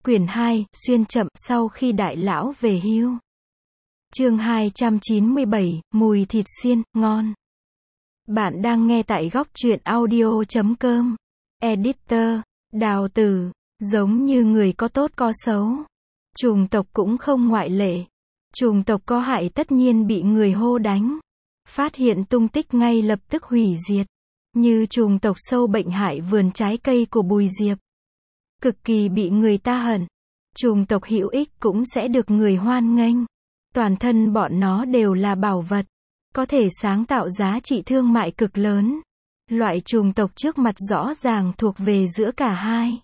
Quyển 2, xuyên chậm, sau khi đại lão về hưu. Chương 297, mùi thịt xiên, ngon. Bạn đang nghe tại góc truyện audio.com. Editor, Đào Tử. Giống như người có tốt có xấu, chủng tộc cũng không ngoại lệ. Chủng tộc có hại tất nhiên bị người hô đánh. Phát hiện tung tích ngay lập tức hủy diệt. Như chủng tộc sâu bệnh hại vườn trái cây của Bùi Diệp. Cực kỳ bị người ta hận. Chủng tộc hữu ích cũng sẽ được người hoan nghênh. Toàn thân bọn nó đều là bảo vật, có thể sáng tạo giá trị thương mại cực lớn. Loại chủng tộc trước mặt rõ ràng thuộc về giữa cả hai.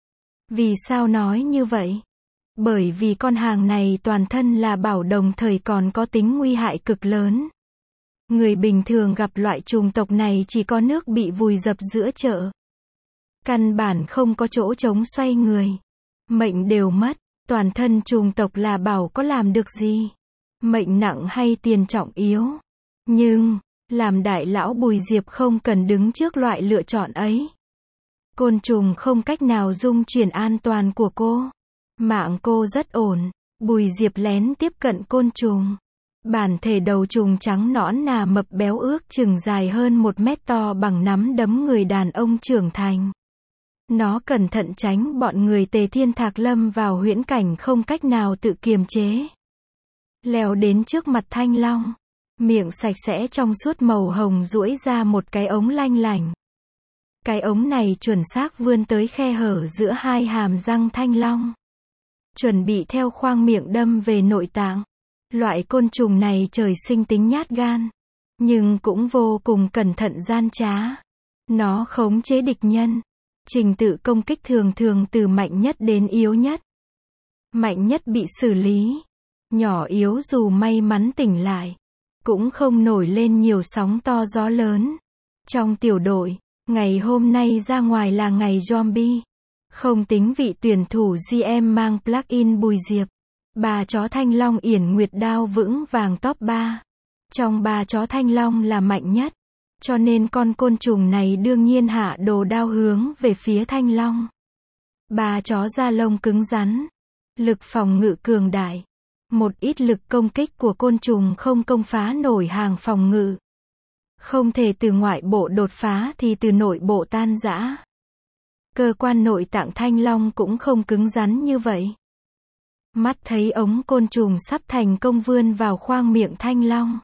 Vì sao nói như vậy? Bởi vì con hàng này toàn thân là bảo đồng thời còn có tính nguy hại cực lớn. Người bình thường gặp loại chủng tộc này chỉ có nước bị vùi dập giữa chợ. Căn bản không có chỗ trống xoay người. Mệnh đều mất, toàn thân chủng tộc là bảo có làm được gì? Mệnh nặng hay tiền trọng yếu? Nhưng, làm đại lão Bùi Diệp không cần đứng trước loại lựa chọn ấy. Côn trùng không cách nào dung chuyển an toàn của cô. Mạng cô rất ổn. Bùi Diệp lén tiếp cận côn trùng. Bản thể đầu trùng trắng nõn nà mập béo ước chừng dài hơn 1 mét, to bằng nắm đấm người đàn ông trưởng thành. Nó cẩn thận tránh bọn người Tề Thiên Thạc lâm vào huyễn cảnh không cách nào tự kiềm chế. Leo đến trước mặt Thanh Long. Miệng sạch sẽ trong suốt màu hồng duỗi ra một cái ống lanh lảnh. Cái ống này chuẩn xác vươn tới khe hở giữa hai hàm răng Thanh Long. Chuẩn bị theo khoang miệng đâm về nội tạng. Loại côn trùng này trời sinh tính nhát gan. Nhưng cũng vô cùng cẩn thận gian trá. Nó khống chế địch nhân. Trình tự công kích thường thường từ mạnh nhất đến yếu nhất. Mạnh nhất bị xử lý. Nhỏ yếu dù may mắn tỉnh lại, cũng không nổi lên nhiều sóng to gió lớn. Trong tiểu đội, ngày hôm nay ra ngoài là ngày zombie. Không tính vị tuyển thủ GM mang plug-in Bùi Diệp. 3 chó Thanh Long Yển Nguyệt Đao vững vàng top 3. Trong 3 chó Thanh Long là mạnh nhất. Cho nên con côn trùng này đương nhiên hạ đồ đao hướng về phía Thanh Long. 3 chó da lông cứng rắn. Lực phòng ngự cường đại. Một ít lực công kích của côn trùng không công phá nổi hàng phòng ngự. Không thể từ ngoại bộ đột phá thì từ nội bộ tan rã. Cơ quan nội tạng Thanh Long cũng không cứng rắn như vậy. Mắt thấy ống côn trùng sắp thành công vươn vào khoang miệng Thanh Long.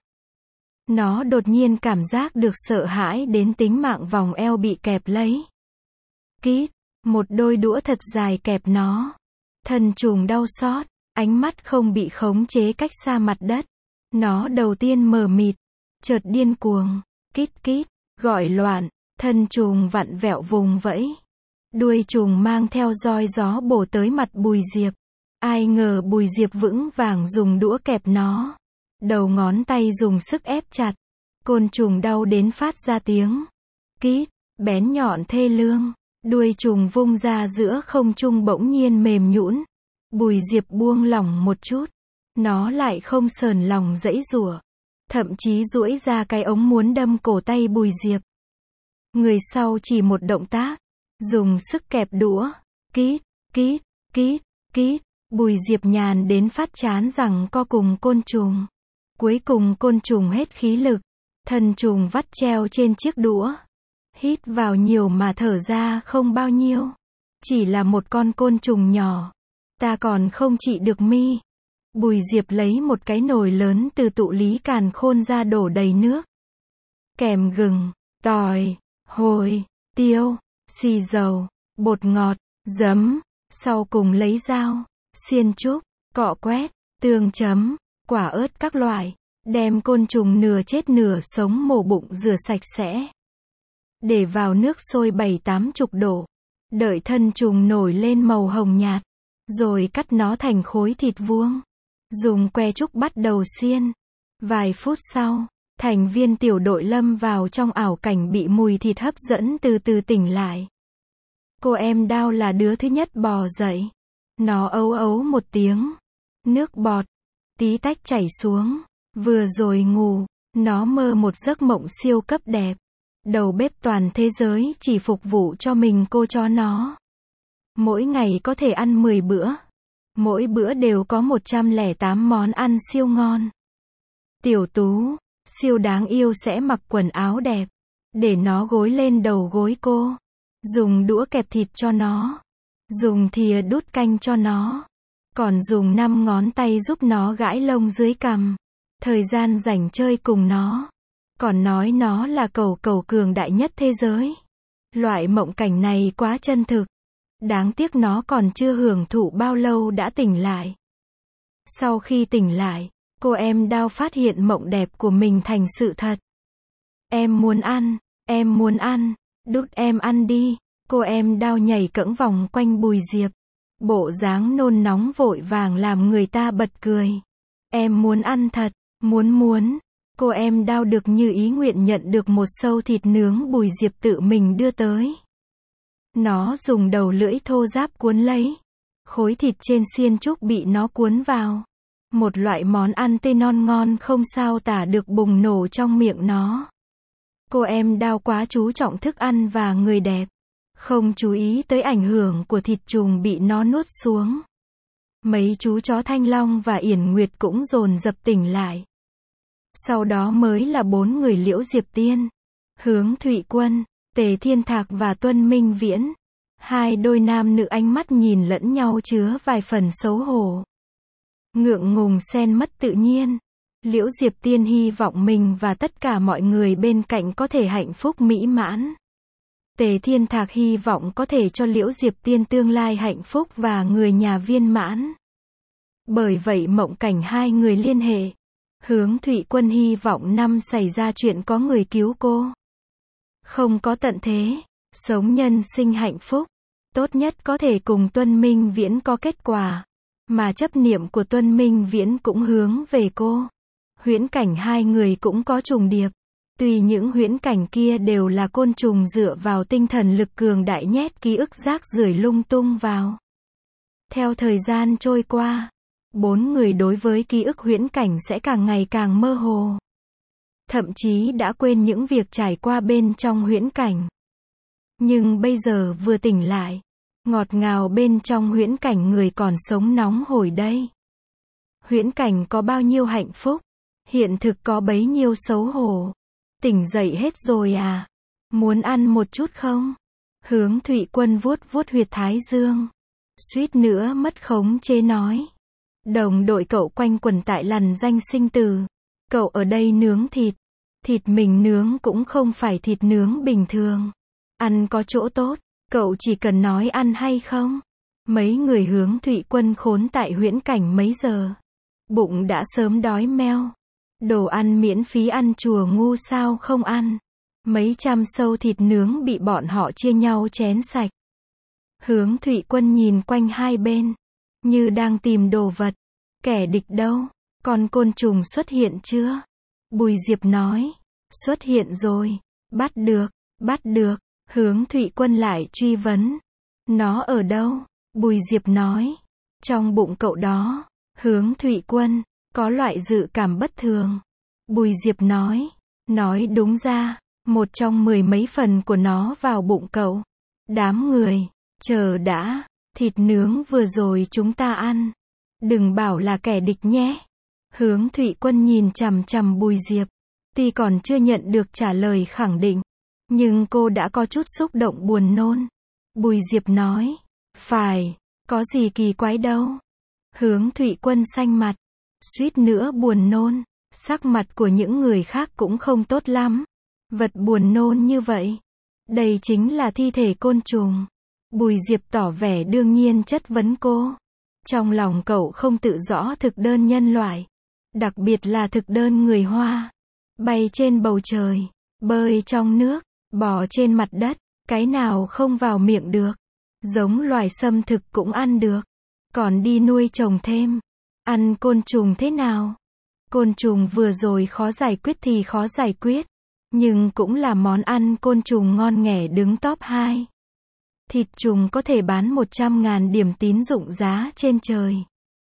Nó đột nhiên cảm giác được sợ hãi đến tính mạng, vòng eo bị kẹp lấy. Kít, một đôi đũa thật dài kẹp nó. Thân trùng đau xót, ánh mắt không bị khống chế cách xa mặt đất. Nó đầu tiên mờ mịt, chợt điên cuồng, kít kít, gọi loạn, thân trùng vặn vẹo vùng vẫy. Đuôi trùng mang theo roi gió bổ tới mặt Bùi Diệp. Ai ngờ Bùi Diệp vững vàng dùng đũa kẹp nó. Đầu ngón tay dùng sức ép chặt. Côn trùng đau đến phát ra tiếng kít, bén nhọn thê lương. Đuôi trùng vung ra giữa không trung bỗng nhiên mềm nhũn. Bùi Diệp buông lỏng một chút. Nó lại không sờn lòng giãy giụa. Thậm chí duỗi ra cái ống muốn đâm cổ tay Bùi Diệp. Người sau chỉ một động tác. Dùng sức kẹp đũa. Kít, kít, kít, kít. Bùi Diệp nhàn đến phát chán rằng co cùng côn trùng. Cuối cùng côn trùng hết khí lực. Thân trùng vắt treo trên chiếc đũa. Hít vào nhiều mà thở ra không bao nhiêu. Chỉ là một con côn trùng nhỏ. Ta còn không trị được mi. Bùi Diệp lấy một cái nồi lớn từ tụ lý càn khôn ra đổ đầy nước. Kèm gừng, tỏi, hồi, tiêu, xì dầu, bột ngọt, giấm. Sau cùng lấy dao, xiên trúc, cọ quét, tương chấm, quả ớt các loại. Đem côn trùng nửa chết nửa sống mổ bụng rửa sạch sẽ. Để vào nước sôi 7-80 độ. Đợi thân trùng nổi lên màu hồng nhạt. Rồi cắt nó thành khối thịt vuông. Dùng que trúc bắt đầu xiên. Vài phút sau, thành viên tiểu đội lâm vào trong ảo cảnh bị mùi thịt hấp dẫn, từ từ tỉnh lại. Cô em Đao là đứa thứ nhất bò dậy. Nó ấu ấu một tiếng. Nước bọt, tí tách chảy xuống. Vừa rồi ngủ, nó mơ một giấc mộng siêu cấp đẹp. Đầu bếp toàn thế giới chỉ phục vụ cho mình cô cho nó. Mỗi ngày có thể ăn 10 bữa. Mỗi bữa đều có 108 món ăn siêu ngon. Tiểu Tú, siêu đáng yêu sẽ mặc quần áo đẹp. Để nó gối lên đầu gối cô. Dùng đũa kẹp thịt cho nó. Dùng thìa đút canh cho nó. Còn dùng 5 ngón tay giúp nó gãi lông dưới cằm. Thời gian rảnh chơi cùng nó. Còn nói nó là cẩu cẩu cường đại nhất thế giới. Loại mộng cảnh này quá chân thực. Đáng tiếc nó còn chưa hưởng thụ bao lâu đã tỉnh lại. Sau khi tỉnh lại, cô em Đao phát hiện mộng đẹp của mình thành sự thật. Em muốn ăn, đút em ăn đi. Cô em Đao nhảy cẫng vòng quanh Bùi Diệp. Bộ dáng nôn nóng vội vàng làm người ta bật cười. Em muốn ăn thật, muốn. Cô em Đao được như ý nguyện nhận được một sâu thịt nướng Bùi Diệp tự mình đưa tới. Nó dùng đầu lưỡi thô ráp cuốn lấy. Khối thịt trên xiên trúc bị nó cuốn vào. Một loại món ăn tươi non ngon không sao tả được bùng nổ trong miệng nó. Cô em Đao quá chú trọng thức ăn và người đẹp. Không chú ý tới ảnh hưởng của thịt trùng bị nó nuốt xuống. Mấy chú chó Thanh Long và Yển Nguyệt cũng dồn dập tỉnh lại. Sau đó mới là 4 người Liễu Diệp Tiên, Hướng Thụy Quân, Tề Thiên Thạc và Tuân Minh Viễn. Hai đôi nam nữ ánh mắt nhìn lẫn nhau chứa vài phần xấu hổ. Ngượng ngùng xen mất tự nhiên. Liễu Diệp Tiên hy vọng mình và tất cả mọi người bên cạnh có thể hạnh phúc mỹ mãn. Tề Thiên Thạc hy vọng có thể cho Liễu Diệp Tiên tương lai hạnh phúc và người nhà viên mãn. Bởi vậy mộng cảnh hai người liên hệ. Hướng Thụy Quân hy vọng năm xảy ra chuyện có người cứu cô. Không có tận thế, sống nhân sinh hạnh phúc. Tốt nhất có thể cùng Tuân Minh Viễn có kết quả. Mà chấp niệm của Tuân Minh Viễn cũng hướng về cô. Huyễn cảnh hai người cũng có trùng điệp. Tuy những huyễn cảnh kia đều là côn trùng dựa vào tinh thần lực cường đại nhét ký ức rác rưởi lung tung vào. Theo thời gian trôi qua, 4 người đối với ký ức huyễn cảnh sẽ càng ngày càng mơ hồ. Thậm chí đã quên những việc trải qua bên trong huyễn cảnh. Nhưng bây giờ vừa tỉnh lại, ngọt ngào bên trong huyễn cảnh người còn sống nóng hổi đây. Huyễn cảnh có bao nhiêu hạnh phúc, hiện thực có bấy nhiêu xấu hổ. Tỉnh dậy hết rồi à? Muốn ăn một chút không? Hướng Thụy Quân vuốt vuốt huyệt thái dương. Suýt nữa mất khống chế nói. Đồng đội cậu quanh quẩn tại lằn danh sinh tử. Cậu ở đây nướng thịt. Thịt mình nướng cũng không phải thịt nướng bình thường. Ăn có chỗ tốt, cậu chỉ cần nói ăn hay không. Mấy người Hướng Thụy Quân khốn tại huyễn cảnh mấy giờ. Bụng đã sớm đói meo. Đồ ăn miễn phí ăn chùa ngu sao không ăn. Mấy trăm sâu thịt nướng bị bọn họ chia nhau chén sạch. Hướng Thụy Quân nhìn quanh hai bên, như đang tìm đồ vật. Kẻ địch đâu? Con côn trùng xuất hiện chưa? Bùi Diệp nói. Xuất hiện rồi. Bắt được. Hướng Thụy Quân lại truy vấn. Nó ở đâu? Bùi Diệp nói. Trong bụng cậu đó. Hướng Thụy Quân có loại dự cảm bất thường. Bùi Diệp nói. Nói đúng ra, một trong 10 mấy phần của nó vào bụng cậu. Đám người, chờ đã, thịt nướng vừa rồi chúng ta ăn. Đừng bảo là kẻ địch nhé. Hướng Thụy Quân nhìn chằm chằm Bùi Diệp. Tuy còn chưa nhận được trả lời khẳng định, nhưng cô đã có chút xúc động buồn nôn. Bùi Diệp nói. Phải, có gì kỳ quái đâu. Hướng Thụy Quân xanh mặt. Suýt nữa buồn nôn. Sắc mặt của những người khác cũng không tốt lắm. Vật buồn nôn như vậy. Đây chính là thi thể côn trùng. Bùi Diệp tỏ vẻ đương nhiên chất vấn cô. Trong lòng cậu không tự rõ thực đơn nhân loại. Đặc biệt là thực đơn người Hoa. Bay trên bầu trời, bơi trong nước, bò trên mặt đất. Cái nào không vào miệng được. Giống loài xâm thực cũng ăn được. Còn đi nuôi trồng thêm. Ăn côn trùng thế nào? Côn trùng vừa rồi khó giải quyết thì khó giải quyết. Nhưng cũng là món ăn côn trùng ngon nghẻ đứng top 2. Thịt trùng có thể bán 100.000 điểm tín dụng giá trên trời.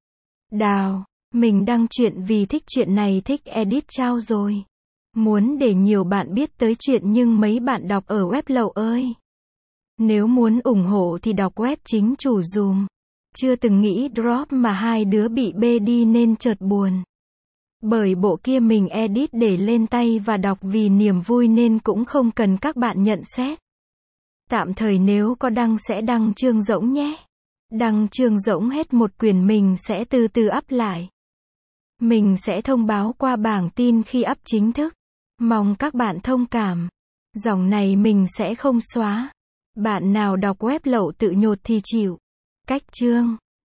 Đào, mình đăng chuyện vì thích chuyện này thích edit trao rồi. Muốn để nhiều bạn biết tới chuyện nhưng mấy bạn đọc ở web lậu ơi. Nếu muốn ủng hộ thì đọc web chính chủ dùm. Chưa từng nghĩ drop mà hai đứa bị bê đi nên chợt buồn. Bởi bộ kia mình edit để lên tay và đọc vì niềm vui nên cũng không cần các bạn nhận xét. Tạm thời nếu có đăng sẽ đăng chương rỗng nhé. Đăng chương rỗng hết một quyển mình sẽ từ từ up lại. Mình sẽ thông báo qua bảng tin khi up chính thức. Mong các bạn thông cảm. Dòng này mình sẽ không xóa. Bạn nào đọc web lậu tự nhột thì chịu. Cách chương